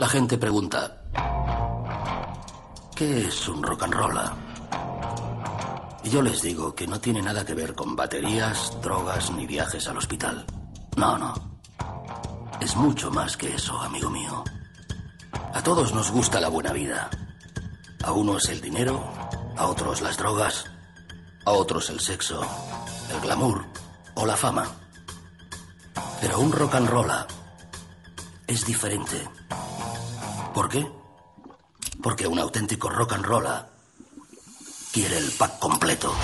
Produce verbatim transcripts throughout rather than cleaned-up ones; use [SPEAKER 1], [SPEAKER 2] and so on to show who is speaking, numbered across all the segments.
[SPEAKER 1] La gente pregunta, ¿qué es un rock and roll? Y yo les digo que no tiene nada que ver con baterías, drogas ni viajes al hospital. No, no. Es mucho más que eso, amigo mío. A todos nos gusta la buena vida. A unos el dinero, a otros las drogas, a otros el sexo, el glamour o la fama. Pero un rock and roll es diferente. ¿Por qué? Porque un auténtico rock and roll quiere el pack completo.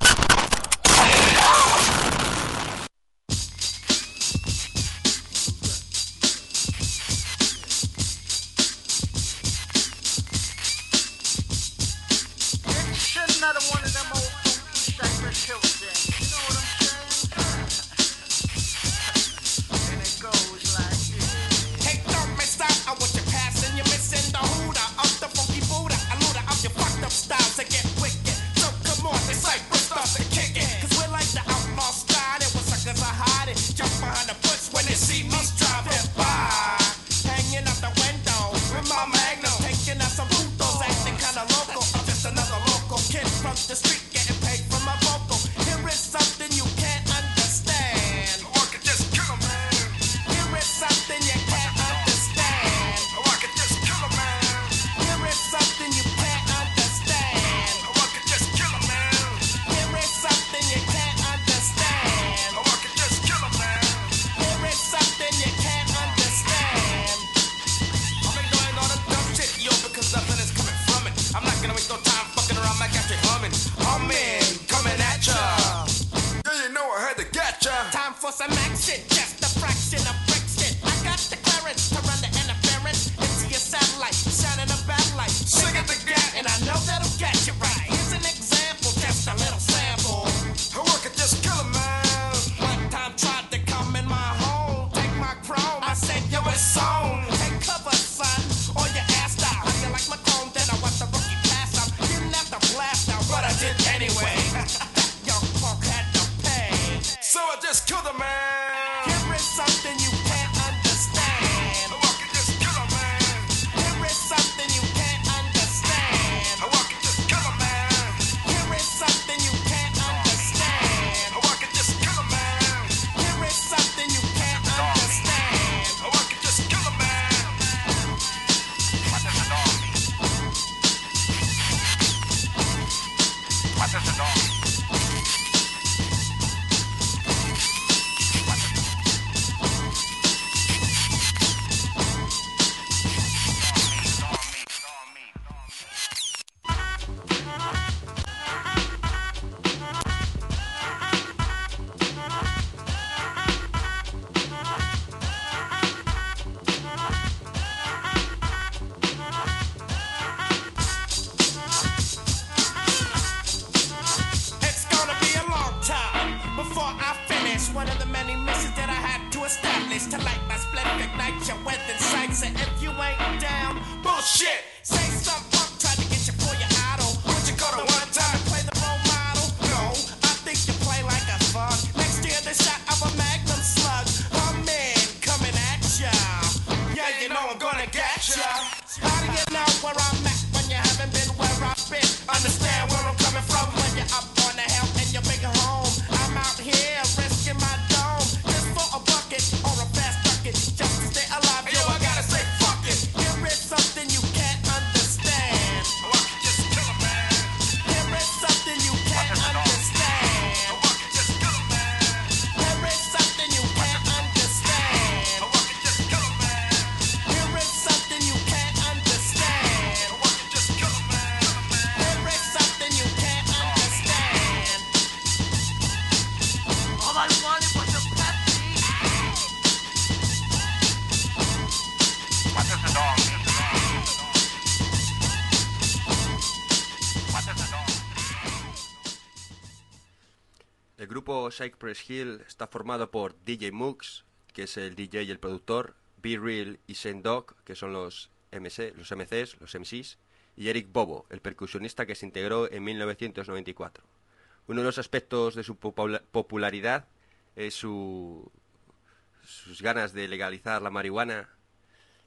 [SPEAKER 2] El grupo Cypress Hill está formado por D J Muggs, que es el D J y el productor, Be Real y Shane Dog, que son los M C, los M Cs, los M Cs, y Eric Bobo, el percusionista que se integró en mil novecientos noventa y cuatro. Uno de los aspectos de su popularidad es su, sus ganas de legalizar la marihuana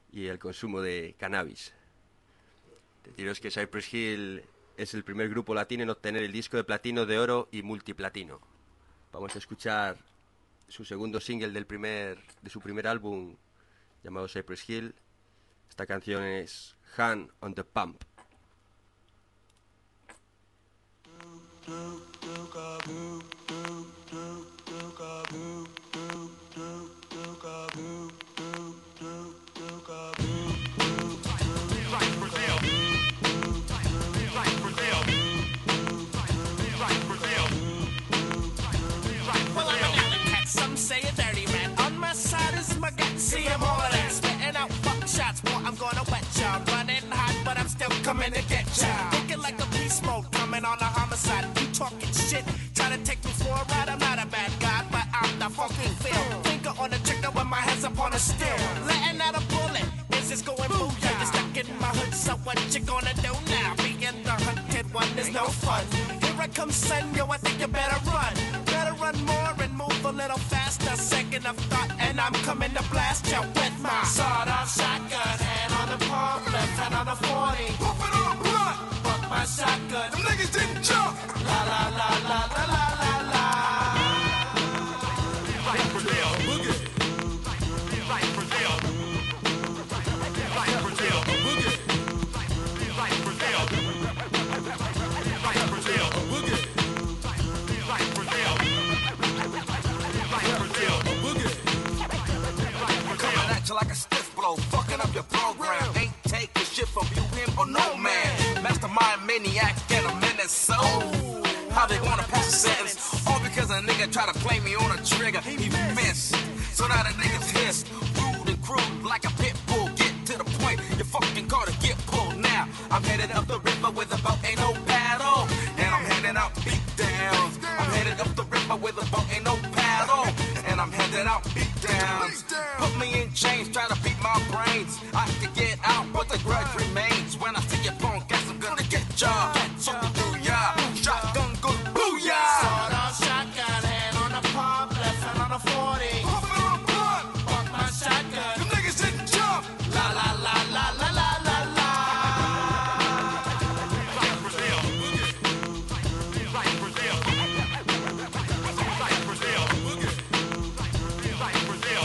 [SPEAKER 2] y el consumo de cannabis. Deciros que Cypress Hill es el primer grupo latino en obtener el disco de platino, de oro y multiplatino. Vamos a escuchar su segundo single del primer, de su primer álbum llamado Cypress Hill. Esta canción es Hand on the Pump.
[SPEAKER 3] See him all of that, spitting out fuck shots, boy, I'm gonna wet ya. Running hot, but I'm still coming to get ya. Thinking like a beast mode, coming on a homicide. You talking shit, trying to take me for a ride. I'm not a bad guy, but I'm the fucking feel. Finger on the trigger when my head's up on a steel. Letting out a bullet, is this going booyah? You're stuck in my hood, so what you gonna do now? Being the hunted one is no fun. Here I come, son, yo, I think you better run. Better run more and move a little faster. Second of thought, and I'm coming to blast you with my sawed-off shotgun. Hand on the pump, left hand on the forty. Pump it on the blunt. Fuck my shotgun. Them niggas didn't jump. La la la la la la la la. Right Brazil. Boogie. Right Brazil. Right Brazil. Boogie. Right Brazil. Right Brazil. Boogie. Right Brazil. Right Brazil. Boogie. Coming at you like a stiff blow, fucking up your program. Ain't taking shit from you, him, or no man. Mastermind, maniac, get a minute, so how they wanna pass a sentence? All because a nigga try to play me on a trigger, he missed. So now the niggas pissed, rude and crude like a pit bull. Get to the point, your fucking car to get pulled now. I'm headed up the river with a boat, ain't no paddle. And I'm heading out beat downs. I'm headed up the river with a boat, ain't no paddle. And I'm headed out beat downs. Put me in chains, try to beat my brains. I can get out, but the grudge remains. When I see your phone, guess I'm gonna get ya. Something through ya. Shotgun go booyah. Sawed-off shotgun, hand on the pump, left hand on the forty. Pump it on the blunt. Fuck my shotgun. Them niggas didn't jump. La la la la la la la la. Right Brazil. Right Brazil. Right Brazil. Right Brazil.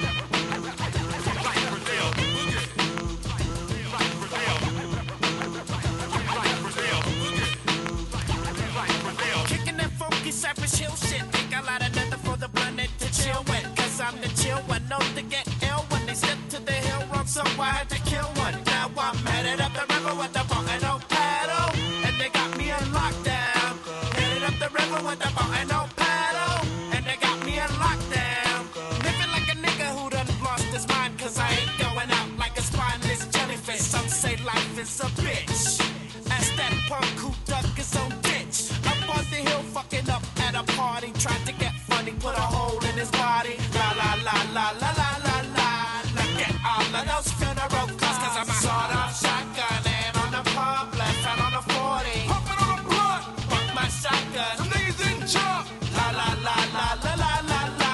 [SPEAKER 3] Kicking that funky Cypress Hill shit. Think I light another for the blunted to chill with. Cause I'm the chill one, known to get ill when they step to the hill wrong, so I had to kill one. Now I'm headed up the river with the boat and no paddle. And they got me in lockdown. Headed up the river with the boat and no paddle. And they got me in lockdown. Living like a nigga who done lost his mind. Cause I ain't going out like a spineless jellyfish. Some say life is a bitch. Ask that punk who dug his own ditch. Up on the hill fucking up at a party. Tried to get funny, put a hole in his body. La la la la la la la la. Look at all of those funeral cars. Cause I'm a sawed-off shotgun. Hand on the pump, left hand on the forty. Pump it on the blunt. Fuck my shotgun. Them niggas didn't jump. La la la la la la la la.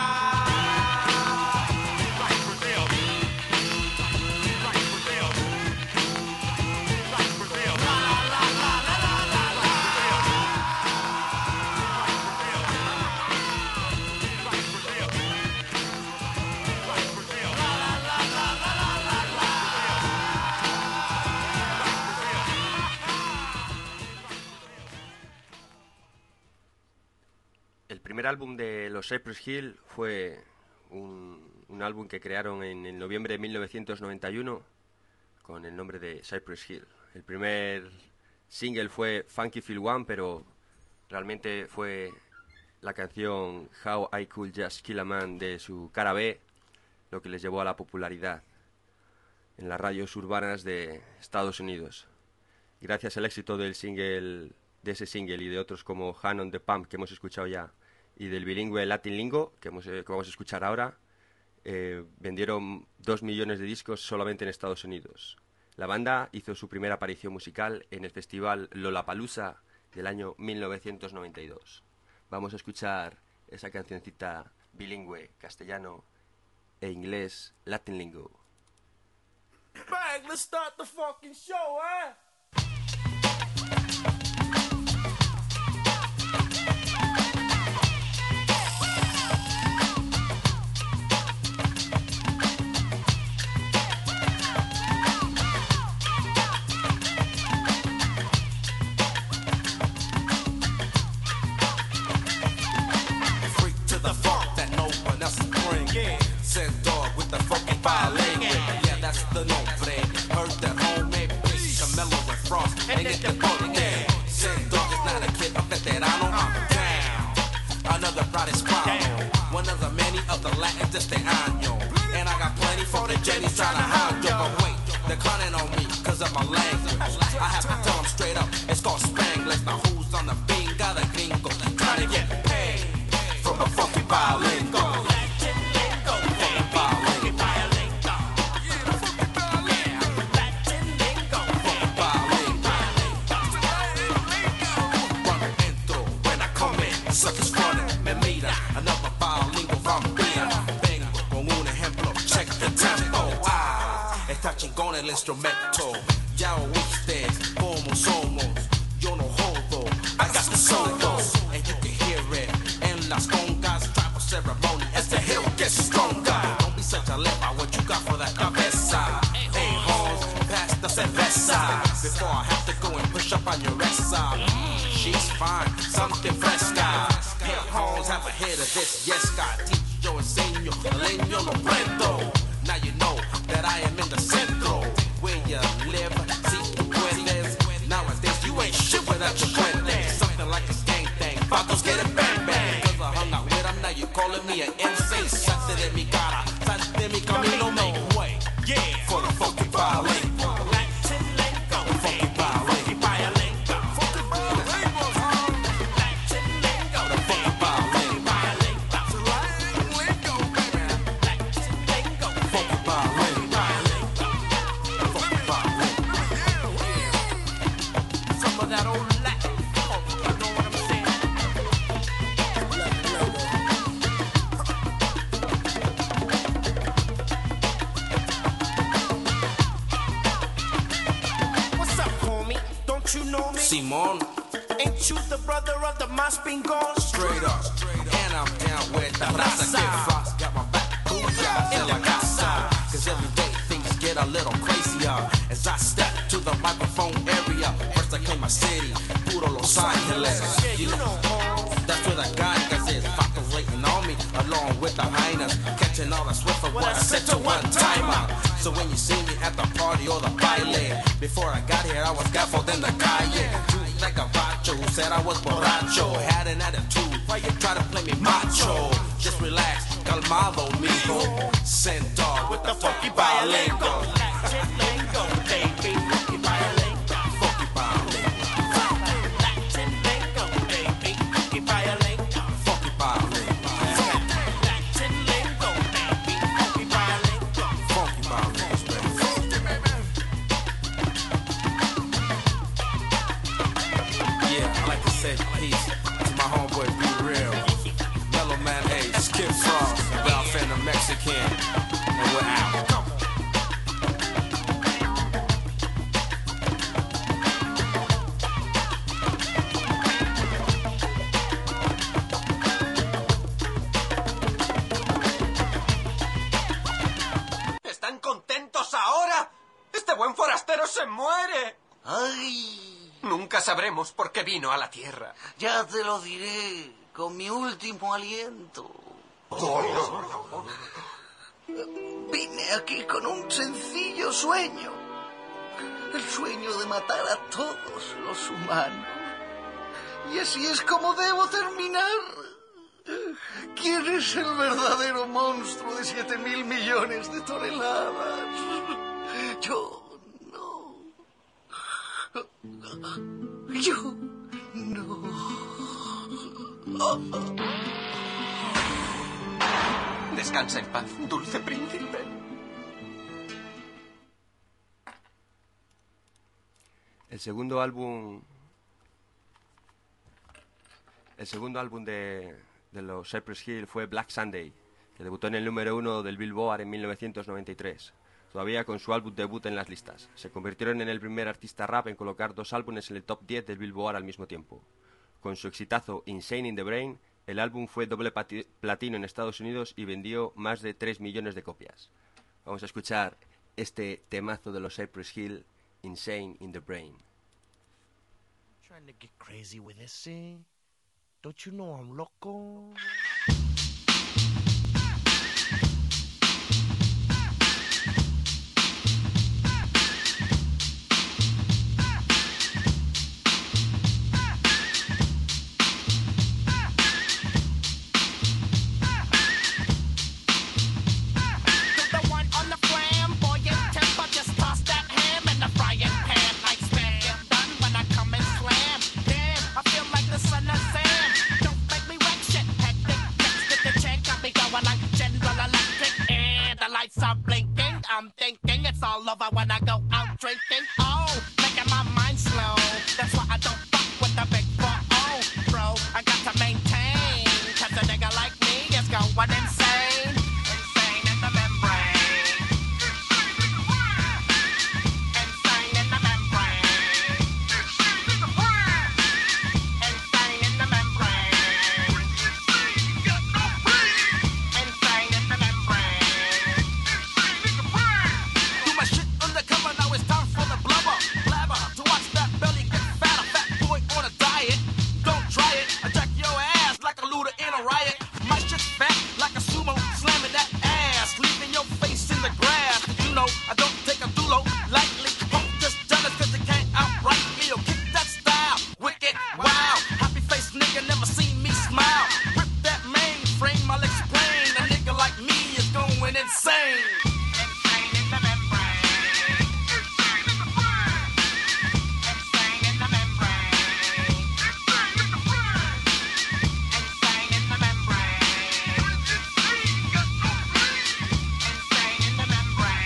[SPEAKER 3] Right Brazil. Right Brazil. Right Brazil. La la la la la la la. Right Brazil. Right Brazil. La la la la la la la.
[SPEAKER 2] El primer álbum de los Cypress Hill fue un, un álbum que crearon en el noviembre de mil novecientos noventa y uno con el nombre de Cypress Hill. El primer single fue Funky Feel One, pero realmente fue la canción How I Could Just Kill a Man de su cara B lo que les llevó a la popularidad en las radios urbanas de Estados Unidos. Gracias al éxito del single, de ese single y de otros como Hand on the Pump que hemos escuchado ya y del bilingüe Latin Lingo que, hemos, que vamos a escuchar ahora, eh, vendieron dos millones de discos solamente en Estados Unidos. La banda hizo su primera aparición musical en el festival Lollapalooza del año mil novecientos noventa y dos. Vamos a escuchar esa cancioncita bilingüe castellano e inglés Latin Lingo.
[SPEAKER 4] Bang, let's start the fucking show, eh?
[SPEAKER 3] Freak to the funk that no one else is bring. Yeah. Send dog with the funky violin. Yeah, that's the nombre. Heard that homemade beat, Camelo and Frost. And get the book there. Send dog is not a kid, a veterano. I'm down. Another pride is one of the many of the Latin de este año. And I got plenty for the Jennies trying to hide you. But wait, they're clowning on me cause of my language. I have to tell them straight up, it's called Spanglish. Now who's on the bean? Got a gringo trying to get paid from a funky violin. Go. Suckers running, me mira, another bilingual vampira. Vengo con un ejemplo, check the tempo. Ah, está chingón el instrumento. Ya oíste como somos, yo no jodo. I got the solos, and you can hear it. En las congas, tribal ceremony, as the hill gets stronger. Don't be such a leper, what you got for that cabeza? Hey, hoes, pass the cerveza. Before I have to go and push up on your esa. She's fine, something fresca. Here, homes have a head of this. Yes, God, teach yo enseño, leño lo prendo. Now you know that I am in the centro. Where you live, si tú puedes. Nowadays, you ain't shit without your puente. Something like a gang thing. Vatos get it bang bang. Cause I hung out with him, now you calling me an M C. Salte de mi cara, salte de mi camino, make way. Yeah, for the funky violin. Latin lingo, funky violin. Simon,
[SPEAKER 4] Ain't you the brother of the Mas Pingon?
[SPEAKER 3] straight up, and I'm down with the raza. Get frost, got my back, booyah, in la casa. Cause every day things get a little crazier. As I step to the microphone area, first I claim my city, puro Los Angeles.
[SPEAKER 4] Yeah, you know,
[SPEAKER 3] that's where the gangas is, Paco's waiting on me, along with the hyenas, catching all the swift of what I said to one timer. So when you see me at the party or the baile, before I got here I was gaffled in the calle. Treated like a vacho who said I was borracho, had an attitude, why you try to play me macho? Just relax, calmado, mijo. Send dog with the funky violin.
[SPEAKER 4] Latin lingo, baby, funky violin.
[SPEAKER 3] Funky violin.
[SPEAKER 4] Latin lingo, baby, funky violin.
[SPEAKER 3] Funky violin.
[SPEAKER 4] Latin lingo, baby, funky violin.
[SPEAKER 3] Funky violin, baby. Yeah, I like to say peace to my homeboy Be Real, Mellow Man Ace, Kid Frost, Val Phantom Mexican, and we're out.
[SPEAKER 5] ¿Están contentos ahora? ¡Este buen forastero se muere!
[SPEAKER 6] ¡Ay!
[SPEAKER 5] Nunca sabremos por qué vino a la Tierra.
[SPEAKER 6] Ya te lo diré con mi último aliento. Vine aquí con un sencillo sueño. El sueño de matar a todos los humanos. Y así es como debo terminar. ¿Quién es el verdadero monstruo de siete mil millones de toneladas? Yo no. Yo no.
[SPEAKER 5] Descansa en paz, dulce príncipe.
[SPEAKER 2] El segundo álbum... El segundo álbum de, de los Cypress Hill fue Black Sunday, que debutó en el número uno del Billboard en mil novecientos noventa y tres. todavía con su álbum debut en las listas. Se convirtieron en el primer artista rap en colocar dos álbumes en el top diez del Billboard al mismo tiempo. Con su exitazo Insane in the Brain, el álbum fue doble platino en Estados Unidos y vendió más de tres millones de copias. Vamos a escuchar este temazo de los Cypress Hill, Insane in the Brain.
[SPEAKER 7] Trying to get crazy with this thing. Don't you know I'm loco? I'm thinking it's all over when I go out drinking. Oh, making my mind slow. That's why I don't fuck with the big four oh, bro. I got to maintain, cause a nigga like me is going insane. Insane in the membrane. Insane in the membrane. Insane in the membrane. Insane in the membrane. I don't take a dulo lightly. Punk just jealous cause they can't outright me. Or kick that style, wicked, wow. Happy face nigga never seen me smile. Rip that mainframe, I'll explain. A nigga like me is going insane. Insane in the membrane. Insane in the membrane. Insane in the membrane. Insane in the membrane.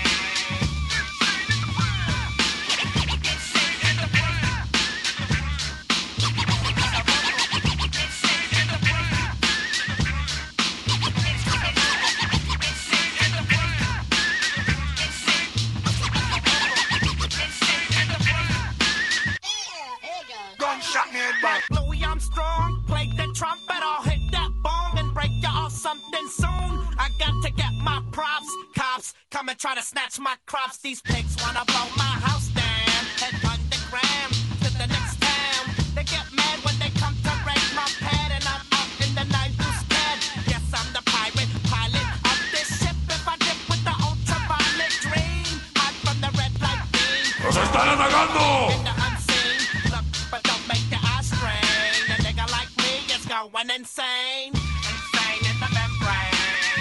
[SPEAKER 7] Gunshot me in back. Louis Armstrong, play the trumpet, I'll hit that bong and break you off something soon. I got to get my props. Cops come and try to snatch my crops. These pigs wanna blow my house down. Head underground to the next town. They get mad when they come to raid my pad and I'm out in the nine deuce cab. Yes, I'm the pirate pilot of this ship. If I dip with the ultraviolet dream, hide from the red light beam.
[SPEAKER 3] ¡Nos están atacando!
[SPEAKER 7] In the unseen, look, but don't make your eyes strain. A nigga like me is going insane. Insane in the membrane.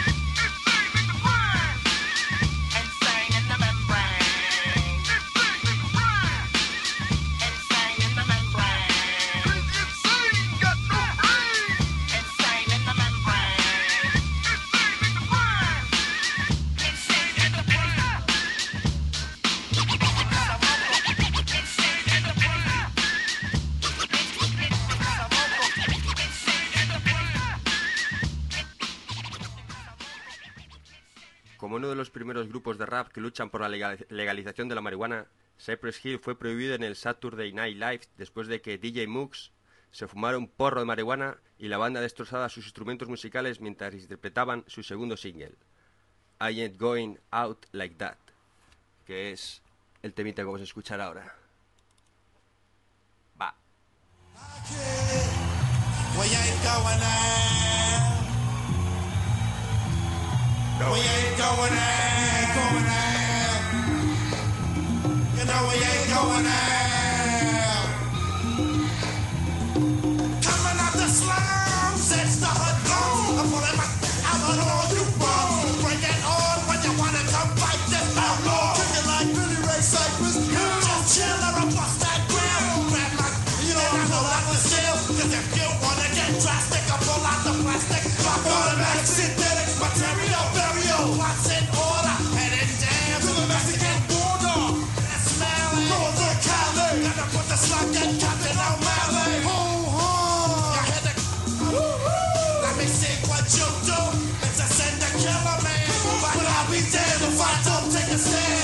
[SPEAKER 7] Insane in the membrane. Insane in the membrane. Insane, got no brain. Insane in the membrane. Insane in the brain. Insane in the brain.
[SPEAKER 2] Como uno de los primeros grupos de rap que luchan por la legal- legalización de la marihuana, Cypress Hill fue prohibido en el Saturday Night Live después de que D J Muggs se fumara un porro de marihuana y la banda destrozara sus instrumentos musicales mientras interpretaban su segundo single, I Ain't Going Out Like That, que es el temita que vamos a escuchar ahora. Va.
[SPEAKER 8] We ain't going out. We ain't going out. Going out. You know we ain't going out. Coming out the slums, it's the hood goes. I'm pulling my, I'm on all you bums. Bring it on when you wanna come fight this outlaw. Kicking like Billy Ray Cypress. Just chill or I'll bust that grill. Grab my, you know I know like the steel. Cause if you wanna get drastic, I'll pull out the plastic. Drop automatic synthetic material. Burial, what's in order? Heading down to the Mexican border. That's smelling. Northern Cali. Gotta put the slug and Captain O'Malley. Ho, ho. You hear the... Let me see what you do. It's a send a killer man. But I'll be dead if I don't take a stand.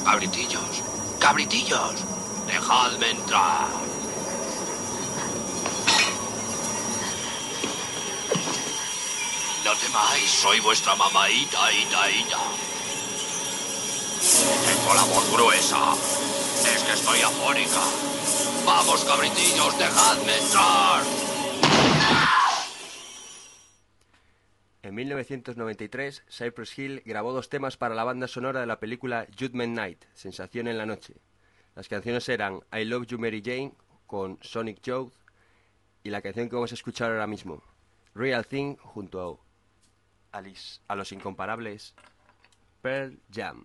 [SPEAKER 9] cabritillos. Cabritillos, dejadme entrar. No temáis, soy vuestra mamaíta, ita, ita. Tengo la voz gruesa. Es que estoy afónica. Vamos, cabritillos, dejadme entrar.
[SPEAKER 2] En mil novecientos noventa y tres, Cypress Hill grabó dos temas para la banda sonora de la película Judgment Night, Sensación en la Noche. Las canciones eran I Love You Mary Jane con Sonic Youth y la canción que vamos a escuchar ahora mismo, Real Thing, junto a, Alice, a los incomparables Pearl Jam.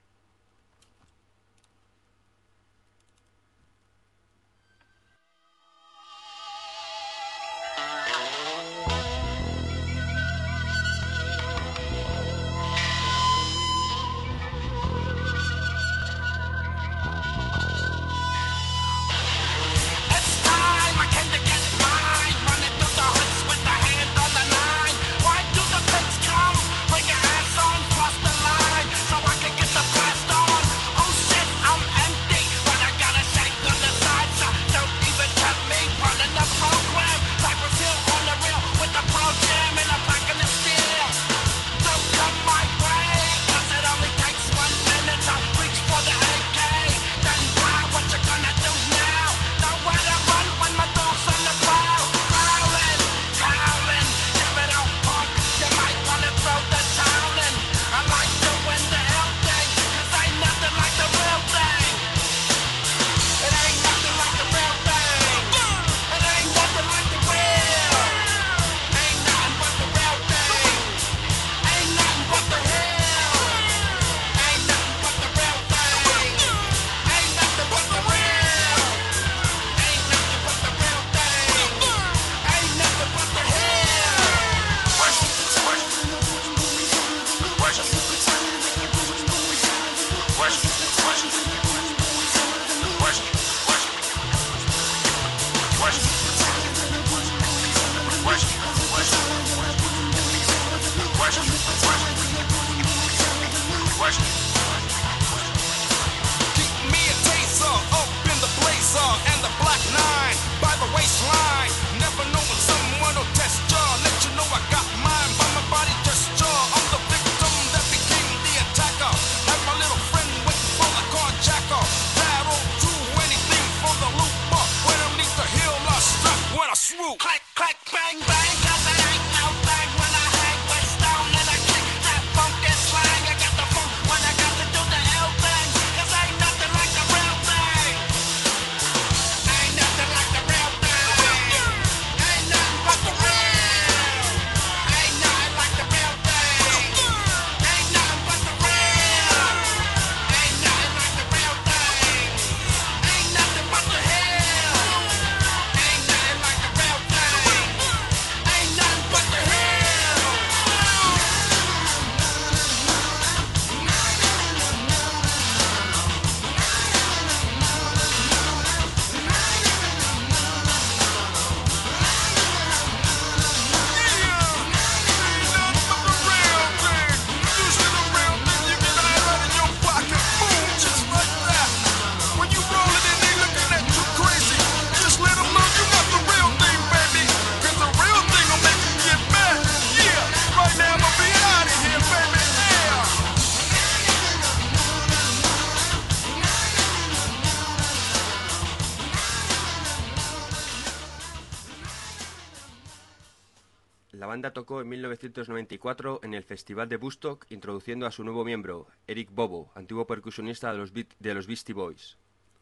[SPEAKER 2] La banda tocó en mil novecientos noventa y cuatro en el Festival de Woodstock, introduciendo a su nuevo miembro, Eric Bobo, antiguo percusionista de los, Be- de los Beastie Boys.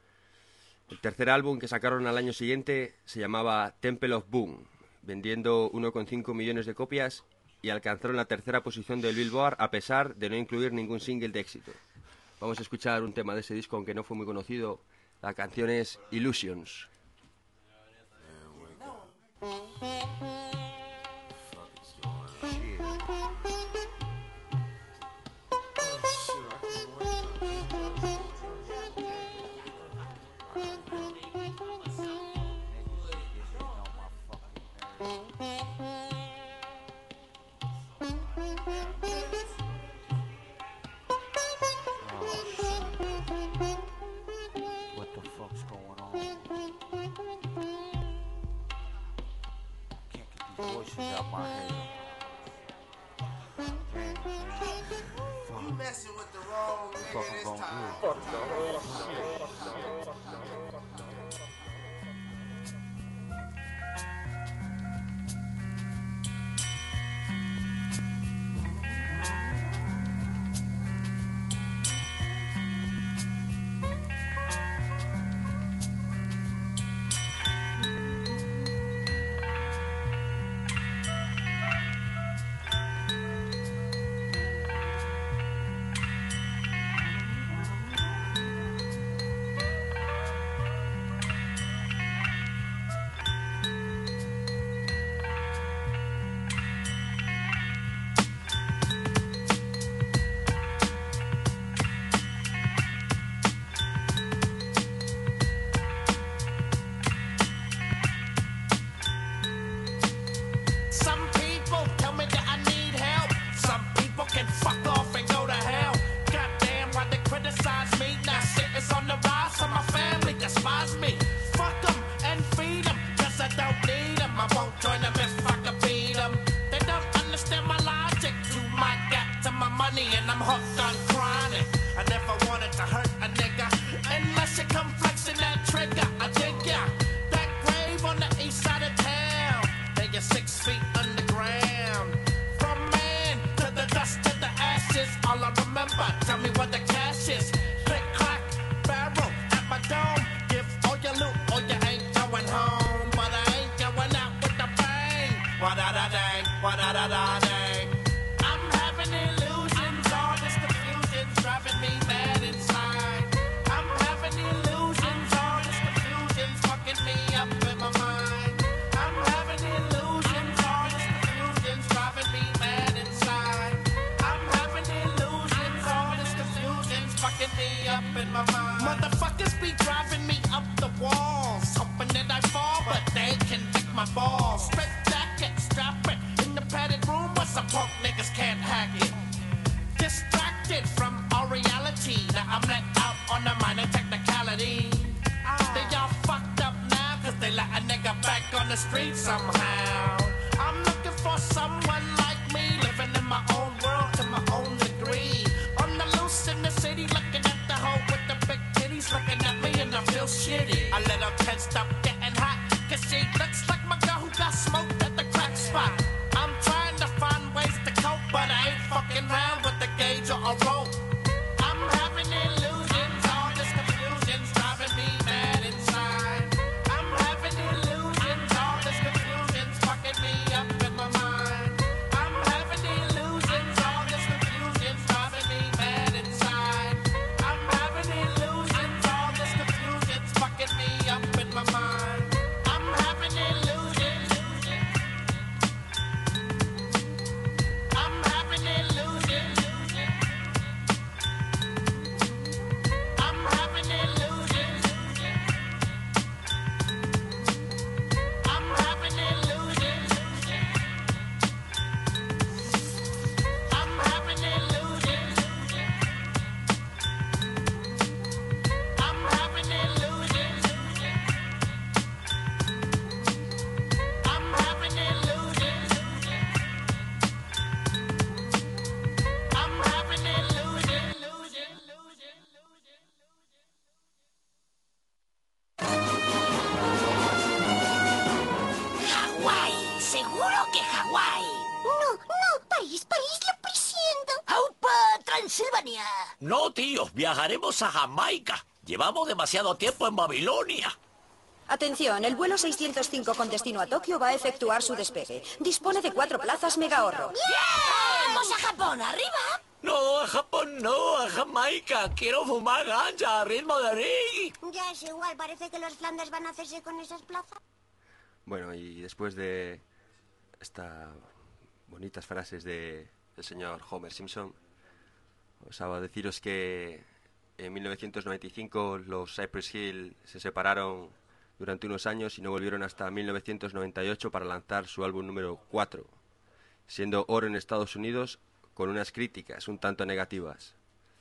[SPEAKER 2] El tercer álbum que sacaron al año siguiente se llamaba Temple of Boom, vendiendo uno coma cinco millones de copias y alcanzaron la tercera posición del Billboard a pesar de no incluir ningún single de éxito. Vamos a escuchar un tema de ese disco, aunque no fue muy conocido. La canción es Illusions.
[SPEAKER 10] out my head.
[SPEAKER 8] You messing with the wrong
[SPEAKER 10] Fuck,
[SPEAKER 8] nigga
[SPEAKER 10] I'm
[SPEAKER 8] this
[SPEAKER 10] going
[SPEAKER 8] time.
[SPEAKER 7] Some people tell me that I need help. Some people can fuck off and go to hell. Goddamn, why they criticize me? Now shit is on the rise, so my family despise me. Fuck them and feed them, cause I don't need them. I won't join them if I can beat them. They don't understand my logic. You might get to my money and I'm hooked on chronic. I never wanted to hurt a nigga unless you come flexing that trigger. I dig ya. That grave on the east side of town. Then you're six feet underground. From man to the dust to the ashes. All I remember, tell me what the cash is. Click, clack, barrel at my dome. Give all your loot or you ain't going home. But I ain't going out with the bang. Wa-da-da-dang, wa-da-da-da-dang. I'm having illusions, all this confusion's driving me mad inside. I'm having illusions, all this confusion's fucking me up in my mind. I'm having illusions, all this confusion's driving me mad inside. I'm having illusions, all this confusion's fucking me up in my mind. Motherfuckers be driving me up the walls, hoping that I fall, but they can lick my balls. Straight jacket, strap it in the padded room where some punk niggas can't hack it. Distracted from our reality, now I'm let out on a minor technicality. They all fucked up now, cause they let a nigga back on the street somehow. I'm looking for someone like me, living in my own world to my own degree. On the loose in the city, looking at the hoe with the big titties, looking at me and I feel shitty. A little tense, stop getting hot, cause she looks like my girl who got smoked at the crack spot. I'm trying to find ways to cope, but I ain't fucking round with the gauge or a rope. I'm having illusions, all this confusion's driving me mad inside. I'm having illusions, all this confusion's fucking me up in my mind. I'm having illusions, all this confusion's driving me mad inside. I'm having illusions, all this confusion's fucking me up in my mind. I'm having illusions. I'm having illusions. I'm having illusions. I'm having illusions. I'm having illusions. I'm having illusions. I'm having illusions. I'm having illusions.
[SPEAKER 11] Hawái, seguro que Hawái. No, no, país, país, lo presiento. ¡Aupa, Transilvania!
[SPEAKER 9] No, tío, viajaremos a Jamaica. Llevamos demasiado tiempo en Babilonia.
[SPEAKER 12] Atención, el vuelo seiscientos cinco con destino a Tokio va a efectuar su despegue. Dispone de cuatro plazas mega ahorro.
[SPEAKER 11] ¡Vamos a Japón, arriba!
[SPEAKER 9] No, a Japón no, a Jamaica. Quiero fumar ganja a ritmo de reggae.
[SPEAKER 11] Ya es igual, parece que los Flandes van a hacerse con esas plazas.
[SPEAKER 2] Bueno, y después de estas bonitas frases de, del señor Homer Simpson, os hago a deciros que en mil novecientos noventa y cinco los Cypress Hill se separaron durante unos años y no volvieron hasta mil novecientos noventa y ocho para lanzar su álbum número cuatro, siendo oro en Estados Unidos con unas críticas un tanto negativas.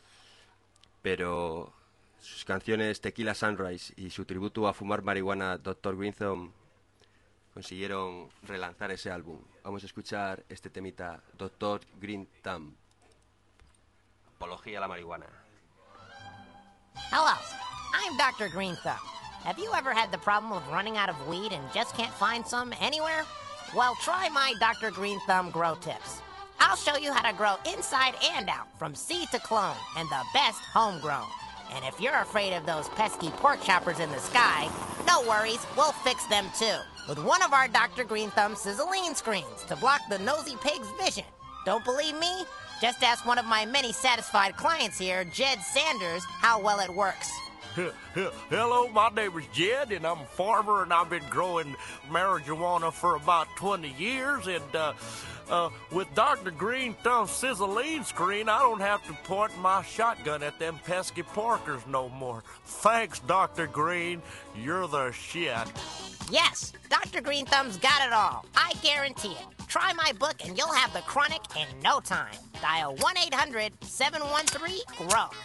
[SPEAKER 2] Pero sus canciones Tequila Sunrise y su tributo a fumar marihuana doctor Greenthumb consiguieron relanzar ese álbum. Vamos a escuchar este temita, Doctor Green Thumb. Apología a la marihuana.
[SPEAKER 10] Hello, I'm Doctor Green Thumb. Have you ever had the problem of running out of weed and just can't find some anywhere? Well, try my Doctor Green Thumb grow tips. I'll show you how to grow inside and out, from seed to clone, and the best homegrown. And if you're afraid of those pesky pork choppers in the sky, no worries, we'll fix them too. With one of our Doctor Green Thumb sizzling screens to block the nosy pig's vision. Don't believe me? Just ask one of my many satisfied clients here, Jed Sanders, how well it works.
[SPEAKER 13] Hello, my name is Jed, and I'm a farmer, and I've been growing marijuana for about twenty years, and uh, uh, with Doctor Green Thumb's sizzling screen, I don't have to point my shotgun at them pesky porkers no more. Thanks, Doctor Green. You're the shit.
[SPEAKER 10] Yes, Doctor Green Thumb's got it all. I guarantee it. Try my book and you'll have the chronic in no time. Dial one eight hundred, seven one three, G R O W.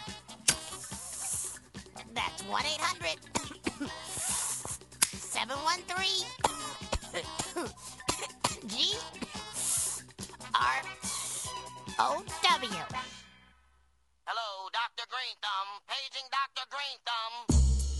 [SPEAKER 10] That's one eight hundred, seven one three, G R O W.
[SPEAKER 4] Hello, Doctor Green Thumb. Paging Doctor Green Thumb.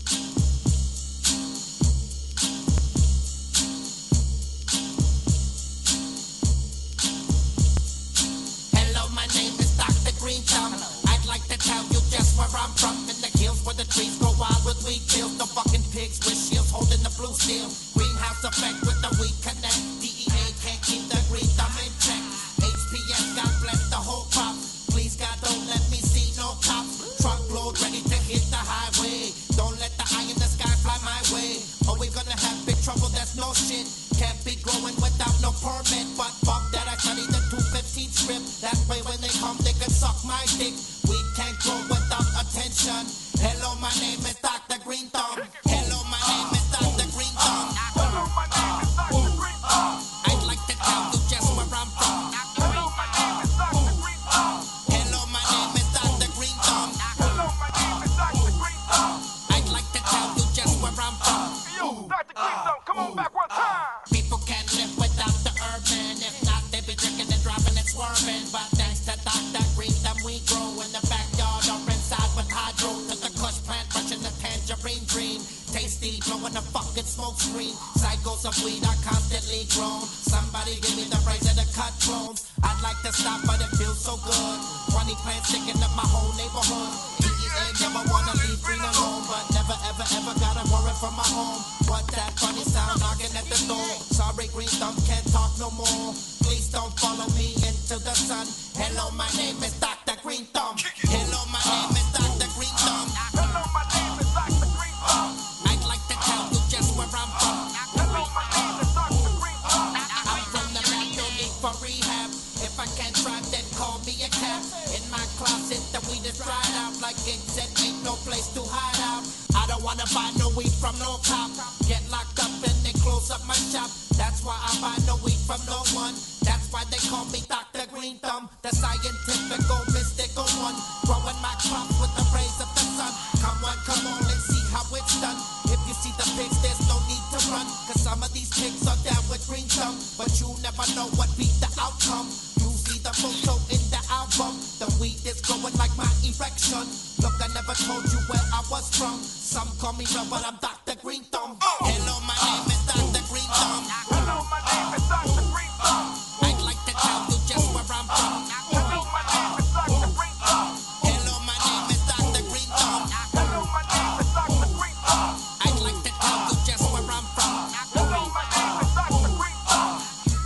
[SPEAKER 7] Hello, my name is Doctor Green Thumb. I'd like to tell you just where I'm from. In the hills where the trees grow wild with wheat fields. The fucking pigs with shields holding the blue steel. Greenhouse effect with the weed connect. D E A can't keep the green thumb in check. H P S God bless the whole crop. Please God don't let me see no cops. Truckload ready to hit the highway. Don't let the eye in the sky fly my way. Or we gonna have big trouble, that's no shit. Can't be growing without no permit. But fuck that, I study the two fifteen script. That way when they come they can suck my dick. We can't grow without attention. Hello, my name is Doctor Green Thumb. Hello, my name is Doctor Green Thumb. Hello, my name is Doctor Green Thumb. I'd like to tell you just where I'm from. Hello, my name is Doctor Green Thumb. Hello, my name is Doctor Green Thumb. Hello, my name is Doctor Green Thumb. I'd like to tell you just where I'm from. Yo, Doctor Green Thumb, come on back one time. People can't live without the urban. If not, they be drinking and driving and swerving. But thanks to Doctor Green Thumb, we grow in the backyard or inside with hydro. To the kush plant, brushing the tangerine dream. Tasty, blowing a fucking smoke screen. Cycles of weed are constantly grown. Somebody give me the price of the cut clones. I'd like to stop, but it feels so good. twenty plants sticking up my whole neighborhood. D E A never wanna leave green alone, but never ever ever gotta worry from my home. What that funny sound knocking at the door? Sorry, Green Thumb can't talk no more. Please don't follow me into the sun. Hello, my name is Doctor Green Thumb. Hello, my name is Doctor Green Thumb. Hello, my name is Doctor Green Thumb. I'd like to tell you just where I'm from. Hello, my name is Doctor Green Thumb. I'm from the lab, no need for rehab. If I can't drive, then call me a cab. In my closet, the weed is dried out. Like it said, ain't no place to hide out. I don't wanna buy no weed from no cop. Get locked up and they close up my shop. That's why I buy no weed from no one. That's why they call me Doctor Green Thumb, the scientific, mystical one. Growing my crops with the rays of the sun. Come on, come on, let's see how it's done. If you see the pigs, there's no need to run. Cause some of these pigs are down with Green Thumb. But you never know what be the outcome. You see the photo in the album. The weed is growing like my erection. Look, I never told you where I was from. Some call me real, but I'm Doctor Green Thumb. Hello, my name is Doctor Green Thumb. Hello, my name is Doctor Green Thumb. I'd like to tell you just where I'm from. Hello, my name is Doctor Green Thumb. Hello, my name is Doctor Green Thumb. Hello, my name is Doctor Green Thumb. I'd like to tell you just where I'm from. Hello, my name is Doctor Green Thumb.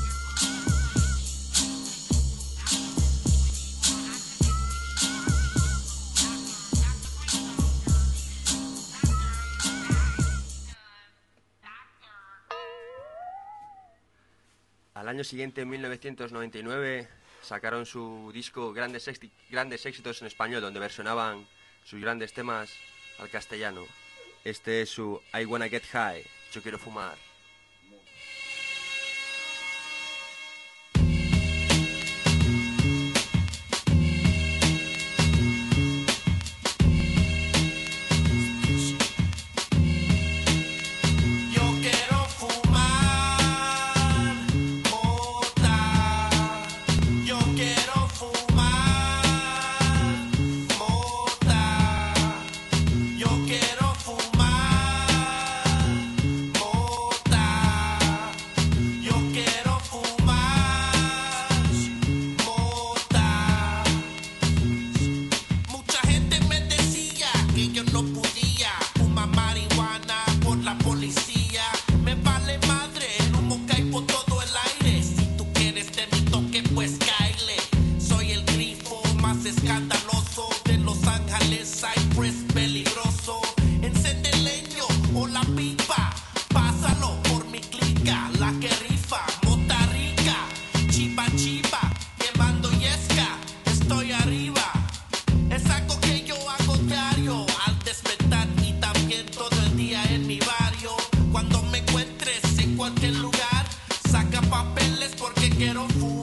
[SPEAKER 2] Al año siguiente, en mil novecientos noventa y nueve, sacaron su disco Grandes, Éxi- Grandes Éxitos en Español, donde versionaban sus grandes temas al castellano. Este es su I Wanna Get High, Yo Quiero Fumar.
[SPEAKER 7] Yo quiero fumar. escandaloso de Los Ángeles, Cypress, peligroso. Encende el leño o la pipa, pásalo por mi clica, la que rifa, mota rica, chiva chiva, quemando yesca, estoy arriba. Es algo que yo hago diario al despertar y también todo el día en mi barrio. Cuando me encuentres en cualquier lugar, saca papeles porque quiero fumar.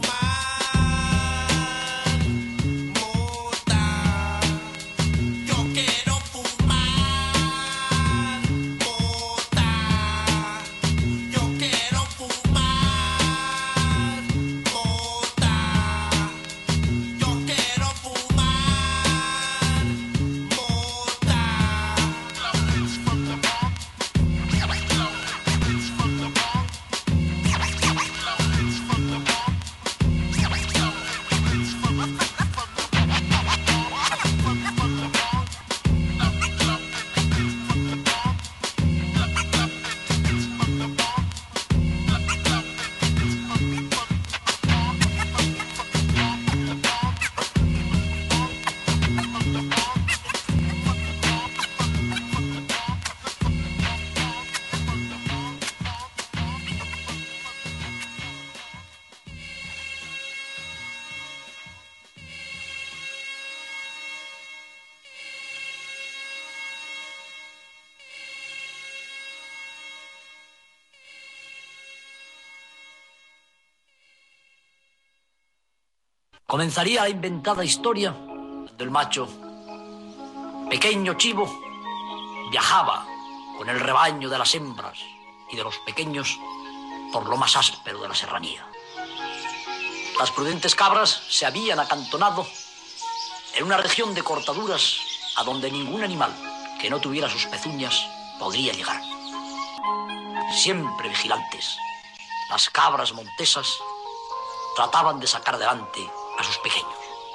[SPEAKER 14] Comenzaría la inventada historia del macho. Pequeño chivo viajaba con el rebaño de las hembras y de los pequeños por lo más áspero de la serranía. Las prudentes cabras se habían acantonado en una región de cortaduras a donde ningún animal que no tuviera sus pezuñas podría llegar. Siempre vigilantes, las cabras montesas trataban de sacar adelante a sus pequeños.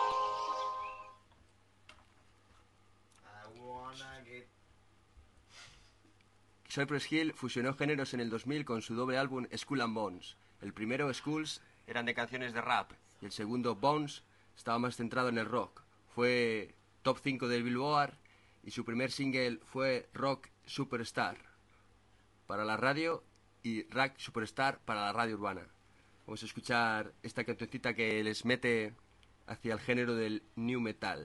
[SPEAKER 2] Cypress Hill fusionó géneros en el dos mil con su doble álbum Skull and Bones. El primero, Skulls, eran de canciones de rap, y el segundo, Bones, estaba más centrado en el rock. Fue top cinco del Billboard y su primer single fue Rock Superstar para la radio y Rock Superstar para la radio urbana. Vamos a escuchar esta cancioncita que les mete hacia el género del new metal.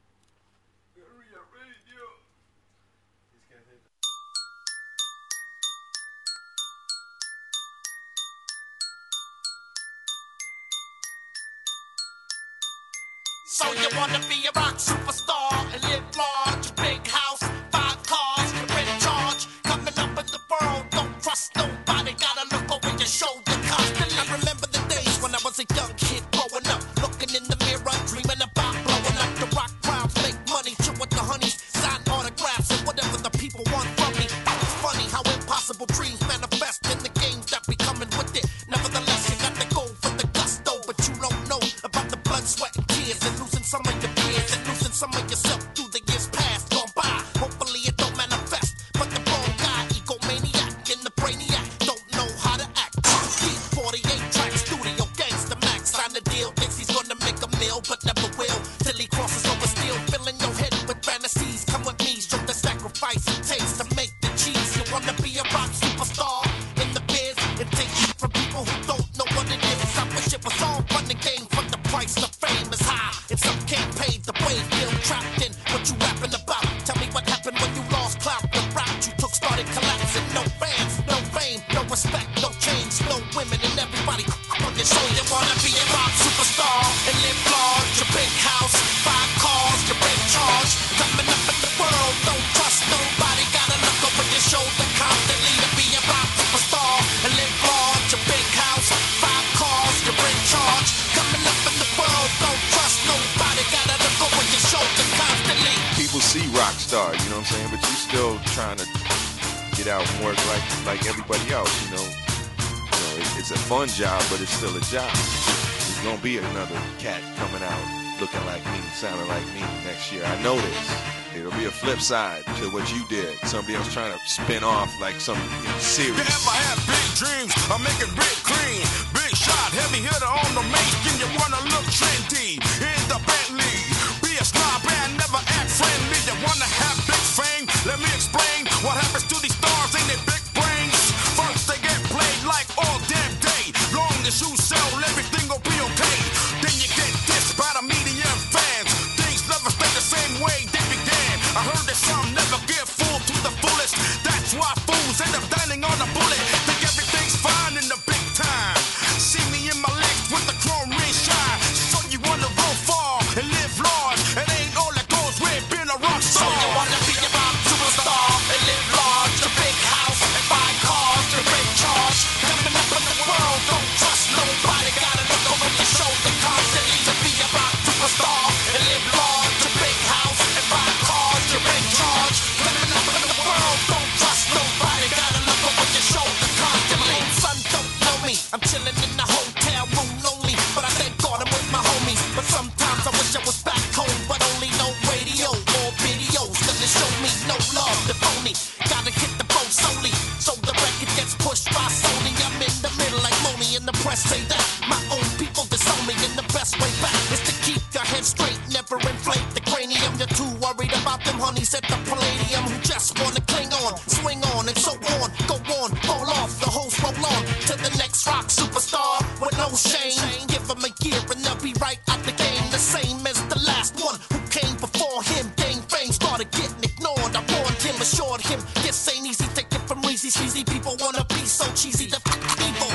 [SPEAKER 7] So you wanna be a rock superstar and live large, big house, five cars, you're in charge, coming up in the world, don't trust nobody, gotta look over your shoulder constantly. I remember the days when I was a young kid growing up, looking in the mirror, dreaming about blowing up the rock crowds, make money, chill with the honeys, sign autographs and whatever the people want from me. It's funny how impossible dreams manifest in the games that be coming with it. Nevertheless, you got to go for the gusto, but you don't know about the blood, sweat, and tears, and losing some of your peers, and losing some of yourself through the years past gone by. Hopefully it don't manifest, but the wrong guy, egomaniac, and the brainiac don't know how to act. Beat forty-eight tracks, studio gangsta max, sign the deal, thinks he's gonna make a meal, but never will, till he crosses over steel, filling your head with fantasies. Come with me, show the sacrifice it takes to make the cheese. You wanna be a rock superstar in the biz, and take shit from people who don't know what it is. I wish it was all fun and game, but the price of fame is high, and some can't pay the way. Feel trapped in what you rapping about. Tell me what happened when you lost clout. The route you took started collapsing. No fans, no fame, no respect, no change, no women, and everybody on your show. You wanna be a rock superstar and live large, a big house, five cars, you're in charge, coming up in the world, don't trust nobody, gotta look over your shoulder constantly. To be a rock superstar and live large, a big house, five cars, you're in charge, coming up in the world, don't trust nobody, gotta look over your shoulder constantly.
[SPEAKER 15] People see rock star, you know what I'm saying, but you still trying to get out and work like like everybody else, you know. You know, it, it's a fun job, but it's still a job. There's gonna be another cat coming out looking like me, sounding like me next year. I know this. It'll be a flip side to what you did. Somebody else trying to spin off like some you know, series.
[SPEAKER 3] If I have big dreams, I make it big clean. Big shot, heavy hitter on the main skin. You wanna look trendy in the Bentley. Be
[SPEAKER 8] fools end up dining on a bullet. Think everything's fine in the big time. See me in my legs with the chrome ring shine. So you wanna go far and live large. It ain't all that goes with being a rock star. So you wanna be a rock superstar and live large. A big house and buy cars to big charge. Coming up in the world, don't trust nobody. Gotta look over your shoulder constantly to be a rock superstar and live large. A big house and buy cars to big charge. Coming up in the world, don't trust nobody. Gotta look over your shoulder constantly. Son, don't know me. I'm chilling in the hotel room lonely, but I thank God I'm with my homies. But sometimes I wish I was back home, but only no radio or videos. Cause they show me no love, the phony. Gotta hit the boat solely, so the record gets pushed by Sony. I'm in the middle like Moni, and the press say that my own people disown me. And the best way back is to keep your head straight, never inflate the cranium. You're too worried about them honeys at the Palladium who just wanna cling on, swing on, and so on. Go on, roll off, the host roll on to the next rock superstar with no shame. Give them a year and they'll be right out the game, the same as the last one who came before him. Gained fame, started getting ignored. I warned him, assured him this ain't easy. Take it from Reezy, sleazy people wanna be so cheesy. The evil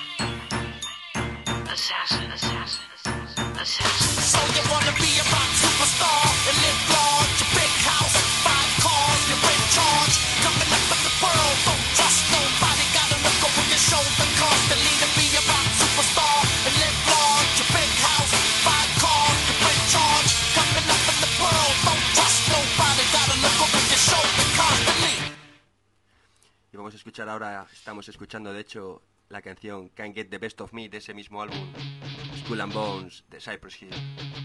[SPEAKER 8] assassin, assassin, assassin. So you wanna be a rock superstar and live large, a big house, five cars, you're in charge. Coming up in the world, don't trust nobody. Gotta look over your shoulder constantly to be a rock superstar and live large, a big house, five cars, you're in charge. Coming up in the world, don't trust nobody. Gotta look over your shoulder constantly.
[SPEAKER 2] Y vamos a escuchar ahora, estamos escuchando de hecho la canción Can't Get the Best of Me de ese mismo álbum, Skull and Bones de Cypress Hill.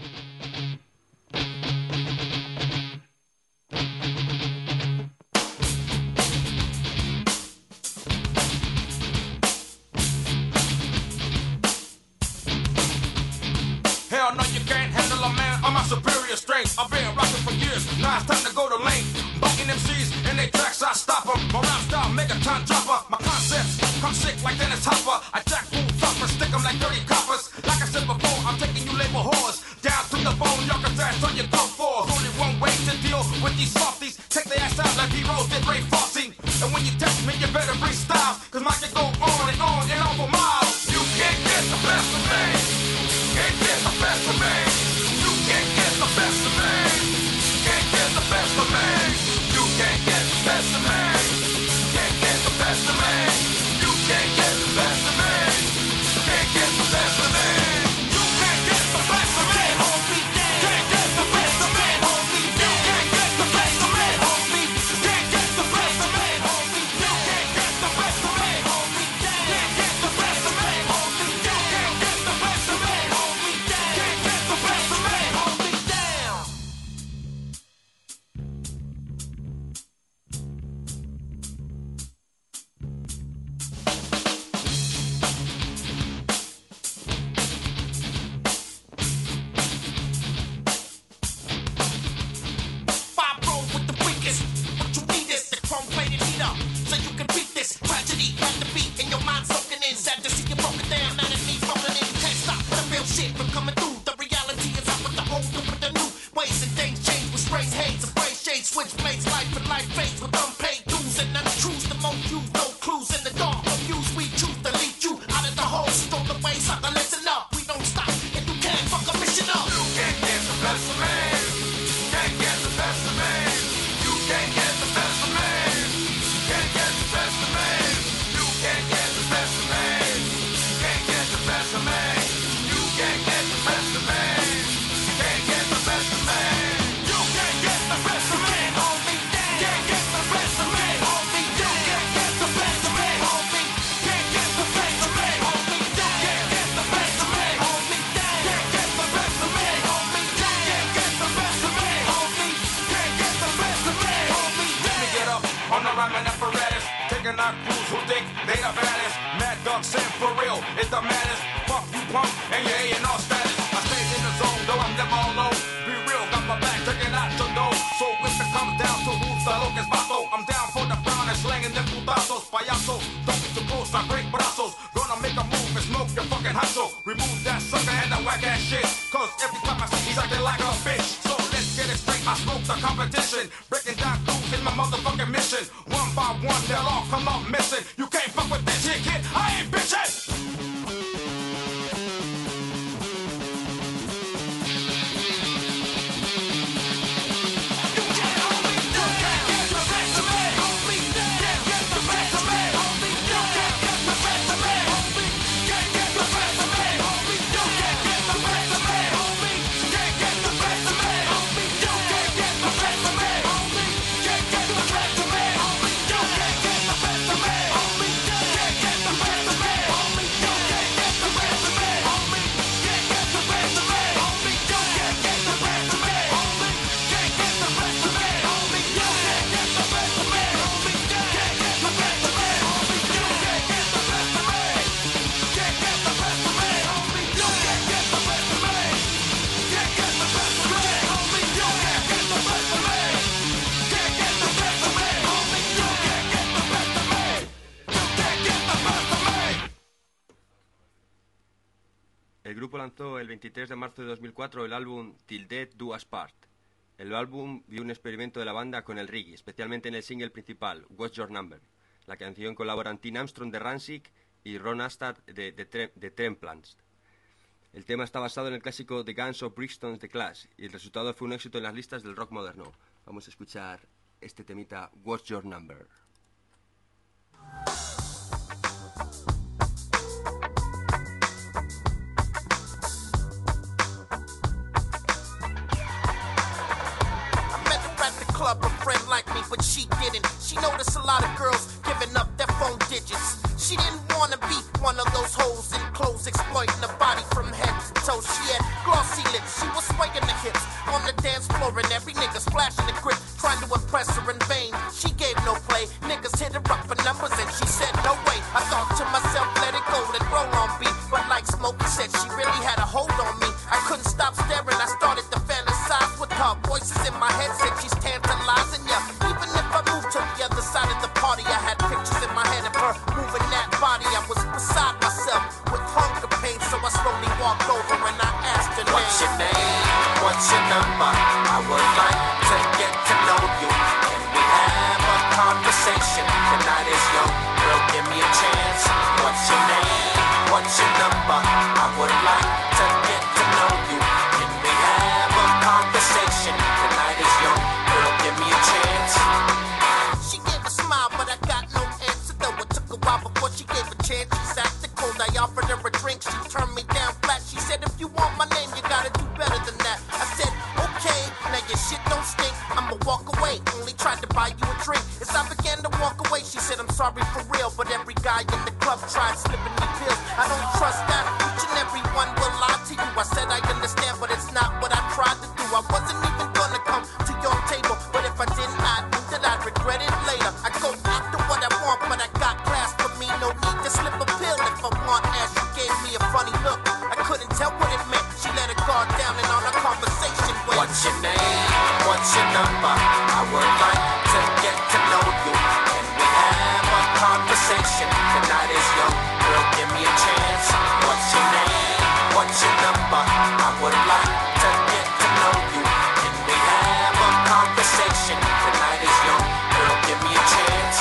[SPEAKER 16] Hell no, you can't handle a man of my superior strength. I've been rocking for years, now it's time to go to length. Bucking M Cs in their tracks, I stop them. My rhyme style, make a ton dropper. My concepts come sick like Dennis Hopper. I jack fools up and stick them like dirty coppers. Like I said before, I'm taking you label whores down to the bone, y'all can dance on your top fours. Only one way to deal with these softies. Take their ass out like heroes did Ray Fosse. And when you test me, you better bring styles, cause mine can go on and on and on for miles. You can't get the best of me. Can't get the best of me. You can't get the best of me. Can't get the best of me. You can't get the best of me. Can't get the best of me. You can't get the best of me. Can't get the best of me. You can't get the best of me. Can't get the best of me. You can't get the best of me. Can't get the best of me. You can't get the best of me. Can't get the best of me. You can't get the best of me. Can't get the best of me. Hold me down. Five roll with the weakest. What you need is the chrome plated heater, so you can beat this tragedy at the beat in your mind soaking in. Sad to see you broken down, now that knees rolling in. Can't stop the real shit from coming through. The reality is out with the old and with the new ways and things change with strange haze and brain shades. Switch blades, life and life fades with unpaid dues and none truths. The most used, no clues in the dark. No use, we choose to lead you out of the hole. Stole the ways out to listen up. We don't stop, and you can't fuck a mission up. You can't get the best of me. Can't get the best of me. You can't get the best of me. Can't get the best of me. You can't get the best of me. Can't get the best of me. You can't get the best of me. Can't get the best of me. You can't get the best of me. Hold me down. Can't get the best of me. Hold me down. Can't get the best of me. Hold me. Can't get the best of me. Hold me down. Can't get the best of me. Hold me down. Can't get the best of me. Hold me down. Can't get the best of me. Hold me. Can't get the best of me. Hold me down. Let me get up on the rhyming apparatus, taking out crews who think they the baddest. Mad Dog saying for real, it's the maddest. Fuck you punk and you ain't all status. I stay in the zone, though I'm never alone. Be real, got my back, taking out your nose. So if it comes down to who's the locust vato, I'm down for the brown and slanging them putazos. Payaso, don't get too close, I break brazos. Gonna make a move and smoke your fucking hacho. Remove that sucker and that whack ass shit, cause every time I see he's acting like a bitch. So let's get it straight, I smoke the competition. Breaking down crews in my motherfucking mission. One by one, they'll all come
[SPEAKER 3] missing. You can't fuck with this here, kid. I ain't bitching.
[SPEAKER 2] El grupo lanzó el veintitrés de marzo de dos mil cuatro el álbum Till Death Do Us Part. El álbum vio un experimento de la banda con el reggae, especialmente en el single principal, What's Your Number. La canción colaboran Tim Armstrong de Rancid y Ron Astad de, de, de, de Tremplans. El tema está basado en el clásico The Guns of Brixton The Clash y el resultado fue un éxito en las listas del rock moderno. Vamos a escuchar este temita, What's Your Number.
[SPEAKER 7] Club, a friend like me, but she didn't. She noticed a lot of girls giving up their phone digits. She didn't wanna be one of those hoes in clothes exploiting her body from head to toe. She had glossy lips, she was swaying the hips on the dance floor, and every nigga's flashing the grip, trying to impress her in vain. She gave no play, niggas hit her up for numbers, and she said no way. I thought to myself, let it go, let roll on beat. But like Smokey said, she really had a hold on me. I couldn't stop staring, I started to fantasize with her. Voices in my head said she's tantalizing ya. Even if I moved to the other side of the party, I had pictures in my head of her moving that body. I was beside myself with hunger pain, so I slowly walked over and I asked her,
[SPEAKER 16] what's your name? What's your number? I would like to get to know you. Can we have a conversation? Tonight is young, girl, give me a chance. What's your name? What's your number? I would like to get to know you. Can we have a conversation? Tonight is young, girl, give me a chance.
[SPEAKER 7] She gave a smile, but I got no answer though. It took a while before she gave a chance. She's acting cold, I offered her a drink. She turned me down flat. She said, if you want my name, you gotta do better than that. I said, okay, now your shit don't stink. I'ma walk away, only tried to buy you a drink. As I began to walk away, she said, I'm sorry for real, but every guy in the club tried slipping me pills. I don't trust that, each and every one will lie to you. I said I understand, but it's not what I tried to do. I wasn't even gonna come to your table, but if I didn't, I knew that I'd regret it later. I go after what I want, but I got class for me. No need to slip a pill if I want, as she gave me a funny look. I couldn't tell what it meant. She let her guard down and on a conversation went.
[SPEAKER 16] What's your name? What's your number? I would like to get to know you. Can we have a conversation? Tonight is young, girl, give me a chance. What's your name? What's your number? I would like to get to know you. Can we have a conversation? Tonight is young, girl, give me a chance.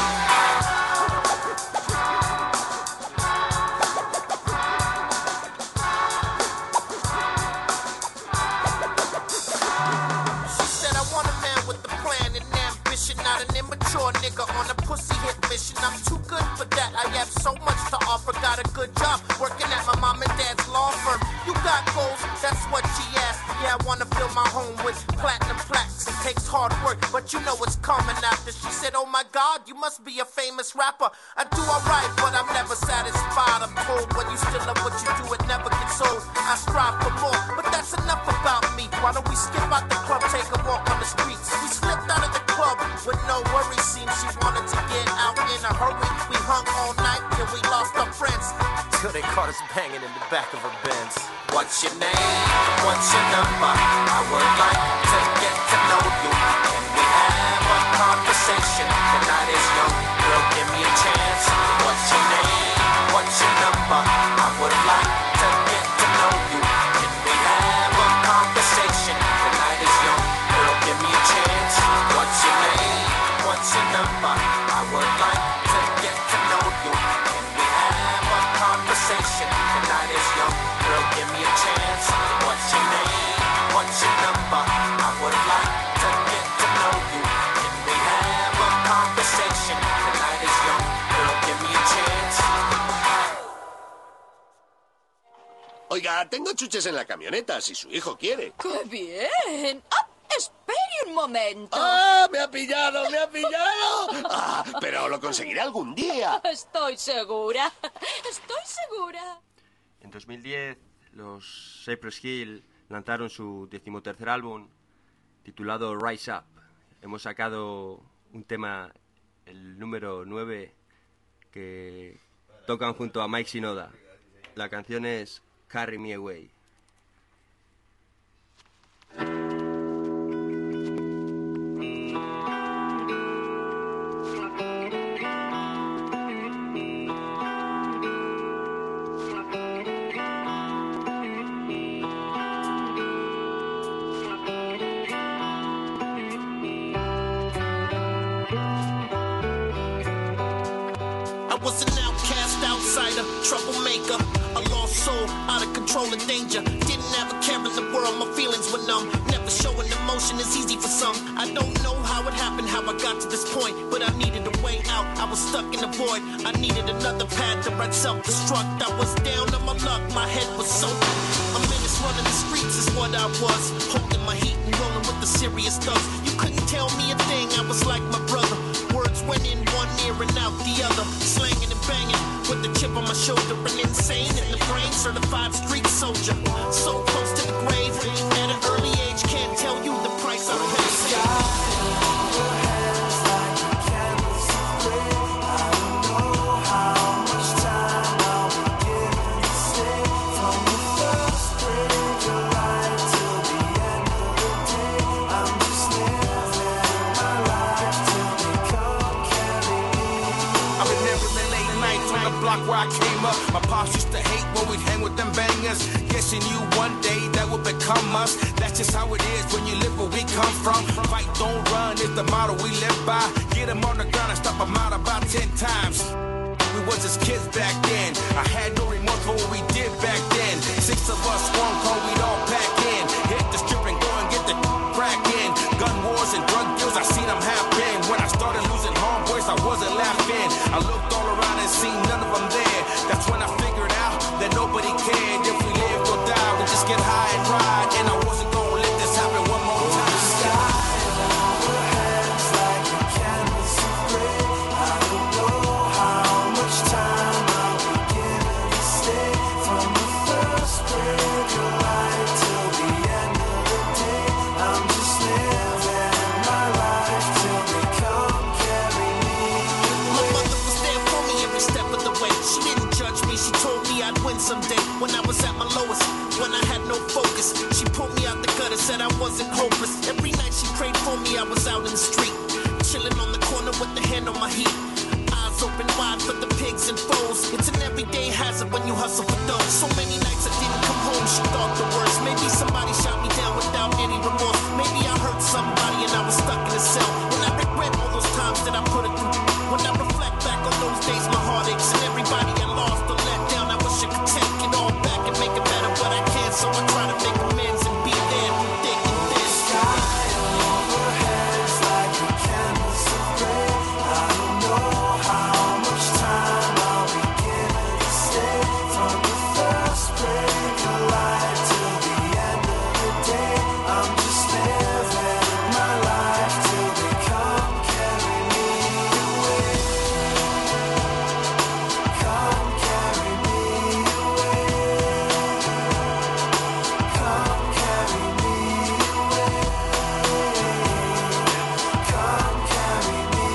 [SPEAKER 7] She said, I want a man with a plan and ambition, not an immature nigga on a pussy hit mission. I'm too good for that. I have so much to offer. Got a good job working at my mom and dad's law firm. You got goals, that's what she asked. Yeah, I wanna build my home with platinum plaques. It takes hard work, but you know it's coming after. She said, oh my God, you must be a famous rapper. I do alright, but I'm never satisfied. I'm told when you still love what you do, it never gets old. I strive for more, but that's enough about me. Why don't we skip out the club, take a walk on the streets? We slipped out of the club with no worries. Seems she wanted to get out in a hurry. We hung all night till we lost our friends,
[SPEAKER 16] Till they caught us banging in the back of her Benz. What's your name? What's your number? I would like to get to know you. Can we have a conversation? Tonight is young, girl, give me a chance. What's your name? What's your number? I would like to get to know you. Can we have a conversation? Tonight is young, girl, give me a chance. What's your name? What's your number? I would like to get
[SPEAKER 17] Oiga, tengo chuches en la camioneta, si su hijo quiere.
[SPEAKER 12] ¡Qué bien! ¡Ah! ¡Espere un momento!
[SPEAKER 17] ¡Ah! ¡Me ha pillado! ¡Me ha pillado! ¡Ah! Pero lo conseguiré algún día.
[SPEAKER 12] Estoy segura. Estoy segura.
[SPEAKER 2] En dos mil diez, los Cypress Hill lanzaron su decimotercer álbum, titulado Rise Up. Hemos sacado un tema, el número nueve, que tocan junto a Mike Shinoda. La canción es Carry Me Away.
[SPEAKER 7] I was an outcast, outsider, troublemaker, a lost soul, out of control and danger. Didn't have a care in the world, my feelings were numb. Never showing emotion is easy for some. I don't know how it happened, how I got to this point, but I needed a way out. I was stuck in a void. I needed another path to right self-destruct. I was down on my luck, my head was so. A menace running the streets is what I was, holding my heat and rolling with the serious thugs. You couldn't tell me a thing, I was like my brother. Words went in one ear and out the other, slanging and banging with the chip on my shoulder. An insane in the brain, certified street soldier. So close to the grave, at an early age, can't tell you the price I paid.
[SPEAKER 18] Where I came up, my pops used to hate when we'd hang with them bangers. Yes, you knew one day that would become us. That's just how it is when you live where we come from. Fight, don't run is the motto we live by. Get them on the ground and stop them out about ten times. We was just kids back then. I had no remorse for what we did back then. Six of us, one call, we'd all pack in. Hit the strip and go and get the crack in. Gun wars and drug deals, I seen them happen. When I started losing homeboys, I wasn't laughing. I looked all around and seen none of them there. That's when I figured out that nobody cared. If we lived or died, we just get high and ride. And I wasn't gonna let this happen one more time.
[SPEAKER 7] Someday, when I was at my lowest, when I had no focus, she pulled me out the gutter, said I wasn't hopeless. Every night she prayed for me, I was out in the street, chilling on the corner with the hand on my heat. Eyes open wide for the pigs and foes. It's an everyday hazard when you hustle for dough. So many nights I didn't come home, she thought the worst. Maybe somebody shot me down without any remorse. Maybe I hurt somebody and I was stuck in a cell. And I regret all those times that I put it through. When I reflect back on those days, my heart aches. And everybody I lost or let down, I wish I could take it all back and make it better, but I can't. So I try to make amends and be there through thick and thin. Sky overhead's like a canvas of gray. I don't know how much time I'll be given to stay. From the first break of light till the end of the day, I'm just living my life till they come carry me away. Come carry me away. Come carry me away. Come carry me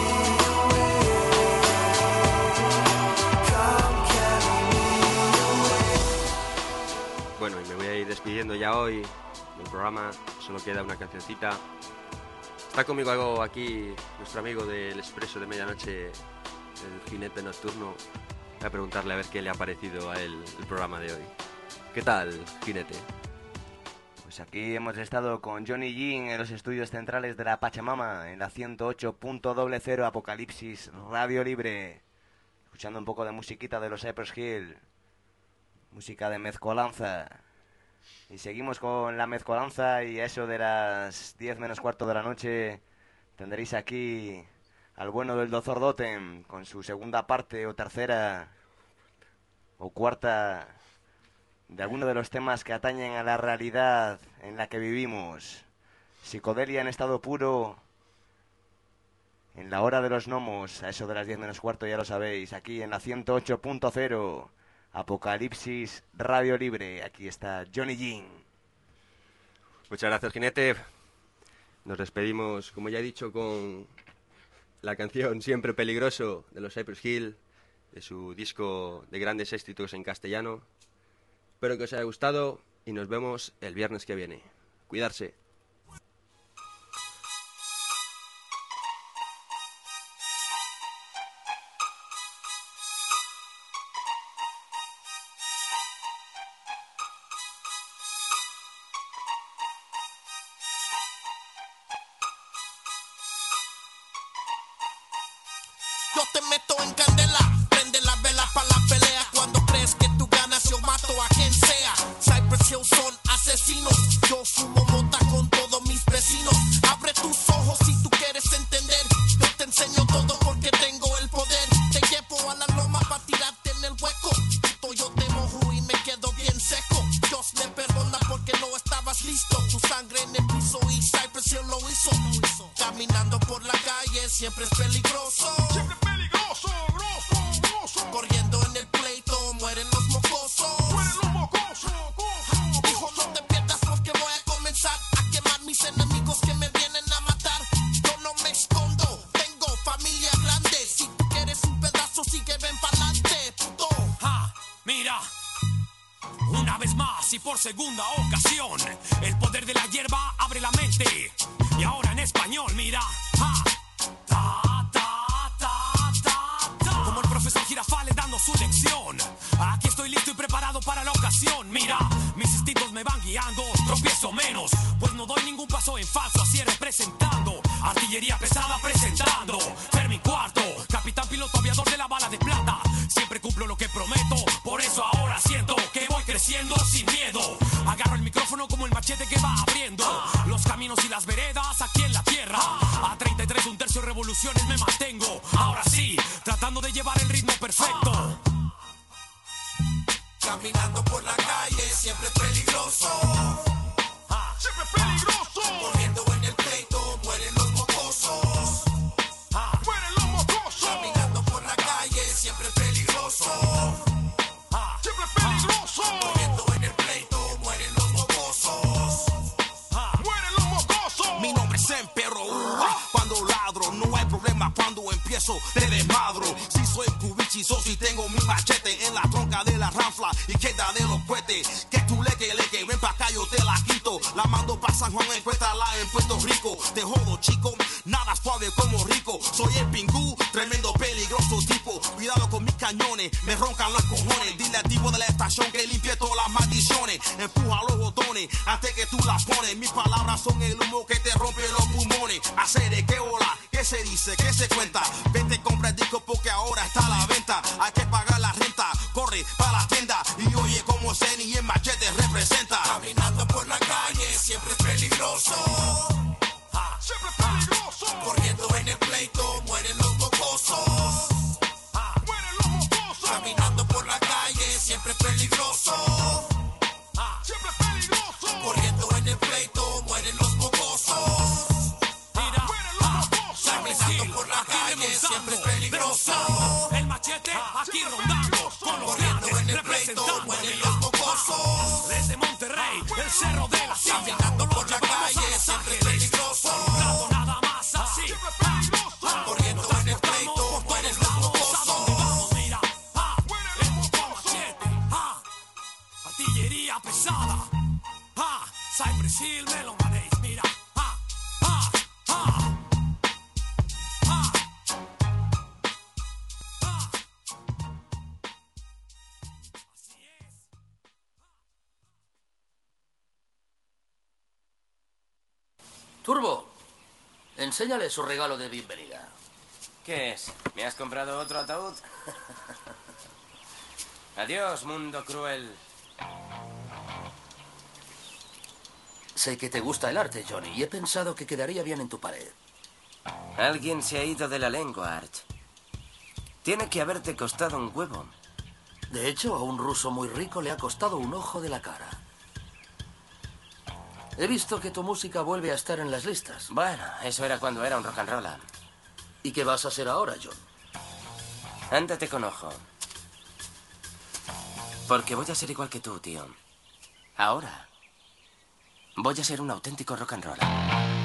[SPEAKER 7] away. Come carry me away.
[SPEAKER 2] Bueno, y me voy a ir despidiendo ya hoy del programa. Solo queda una cancioncita. Está conmigo algo aquí nuestro amigo del Expreso de Medianoche, el jinete nocturno. Voy a preguntarle a ver qué le ha parecido a él el programa de hoy. ¿Qué tal, jinete?
[SPEAKER 19] Pues aquí hemos estado con Johnny Jin en los estudios centrales de la Pachamama, en la ciento ocho punto cero Apocalipsis Radio Libre, escuchando un poco de musiquita de los Cypress Hill, música de mezcolanza. Y seguimos con la mezcolanza, y a eso de las diez menos cuarto de la noche tendréis aquí al bueno del Doctor Dotem con su segunda parte o tercera o cuarta de alguno de los temas que atañen a la realidad en la que vivimos. Psicodelia en estado puro, en la hora de los gnomos, a eso de las diez menos cuarto, ya lo sabéis, aquí en la ciento ocho punto cero, Apocalipsis Radio Libre. Aquí está Johnny Jean.
[SPEAKER 2] Muchas gracias, Jinete. Nos despedimos, como ya he dicho, con la canción Siempre Peligroso de los Cypress Hill, de su disco de grandes éxitos en castellano. Espero que os haya gustado y nos vemos el viernes que viene. Cuidarse.
[SPEAKER 16] Yo te meto en candela, prende la vela pa' la pelea. Cuando crees que tú ganas, yo mato a quien sea. Cypress Hill son asesinos, yo fumo mota con todos mis vecinos. Abre tus ojos si tú quieres entender. Yo te enseño todo porque tengo el poder. Te llevo a la loma pa' tirarte en el hueco. Puto, yo te mojo y me quedo bien seco. Dios me perdona porque no estabas listo. Tu sangre en el piso y Cypress Hill lo hizo. Caminando por la calle siempre es peligroso. Siempre peligroso, grosso, grosso. Corriendo en el pleito mueren los mocosos. Mueren los mocosos, mocosos. Hijo, no te pierdas porque voy a comenzar a quemar mis enemigos que me vienen a matar. Yo no me escondo, tengo familia grande. Si tú quieres un pedazo, sigue, ven pa'lante, puto.
[SPEAKER 20] Ah, mira. Una vez más y por segunda ocasión, el poder de la hierba abre la mente. Y ahora en español, mira. Ah, ta, ta, ta, ta, ta. Como el profesor Girafales dando su lección. Aquí estoy listo y preparado para la ocasión. Mira, mis instintos me van guiando, tropiezo menos, pues no doy ningún paso en falso, así representando. Artillería pesada presentando. Fermi Cuarto, capitán piloto aviador de la bala de plata. Siempre cumplo lo que prometo, por eso ahora siento que voy creciendo sin miedo. Agarro el micrófono como el machete que va abriendo los caminos y las veredas aquí en la tierra. A treinta y tres, un tercio revoluciones me mantengo. Ahora sí, tratando de llevar el ritmo perfecto.
[SPEAKER 16] Caminando por la calle siempre es peligroso. Ah, siempre es peligroso. Corriendo en el pleito mueren los mocosos. Ah, mueren los mocosos. Caminando por la calle siempre es peligroso. Ah, siempre es peligroso. Corriendo en el pleito mueren los mocosos. Ah, mueren los mocosos.
[SPEAKER 18] Mi nombre es Emperro. Cuando ladro no hay problema, cuando empiezo te desmadro. Si soy cubichizo, si tengo mi machete en la tronca de la ranfla y queda de los cohetes. Que tú leque, leque, ven pa' acá, yo te la quito. La mando pa' San Juan, encuéntrala en Puerto Rico. Te jodo, chico, nada suave como rico. Soy el pingú, tremendo peligroso tipo. Cuidado con mis cañones, me roncan los cojones. Dile al tipo de la estación que limpie todas las maldiciones. Empuja los botones antes que tú las pones. Mis palabras son el humo que te rompe los pulmones. Hacer de qué hola, qué se dice, qué se cuenta. Vete, compra el disco porque ahora está a la venta. Hay que pagar la renta, corre para la tienda. Y oye como Zen y el machete representa.
[SPEAKER 16] Caminando por la calle siempre es peligroso. Ah, siempre es peligroso. Corriendo en el pleito mueren los mocosos. Ah, mueren los mocosos. Caminando por la calle siempre es peligroso. Ah, siempre es peligroso. Corriendo en el pleito mueren los mocosos. Ah, mueren los mocosos. Caminando por la calle siempre es peligroso.
[SPEAKER 20] El machete aquí rondando con los grandes representando.
[SPEAKER 16] Mueren los mocosos.
[SPEAKER 20] Desde Monterrey, el cerro de la silla.
[SPEAKER 16] Caminando por la calle siempre es peligroso.
[SPEAKER 20] Nada más así.
[SPEAKER 16] Corriendo en el pleito mueren los mocosos.
[SPEAKER 20] Mira, ah, el machete, ah, artillería pesada. Ah, Cypress Hill me lo manéis, mira. Ah, ah, ah.
[SPEAKER 1] Turbo, enséñale su regalo de bienvenida.
[SPEAKER 21] ¿Qué es? ¿Me has comprado otro ataúd? Adiós, mundo cruel.
[SPEAKER 1] Sé que te gusta el arte, Johnny, y he pensado que quedaría bien en tu pared.
[SPEAKER 21] Alguien se ha ido de la lengua, Arch. Tiene que haberte costado un huevo.
[SPEAKER 1] De hecho, a un ruso muy rico le ha costado un ojo de la cara. He visto que tu música vuelve a estar en las listas.
[SPEAKER 21] Bueno, eso era cuando era un rock and roll.
[SPEAKER 1] ¿Y qué vas a hacer ahora, John?
[SPEAKER 21] Ándate con ojo. Porque voy a ser igual que tú, tío. Ahora voy a ser un auténtico rock and roll.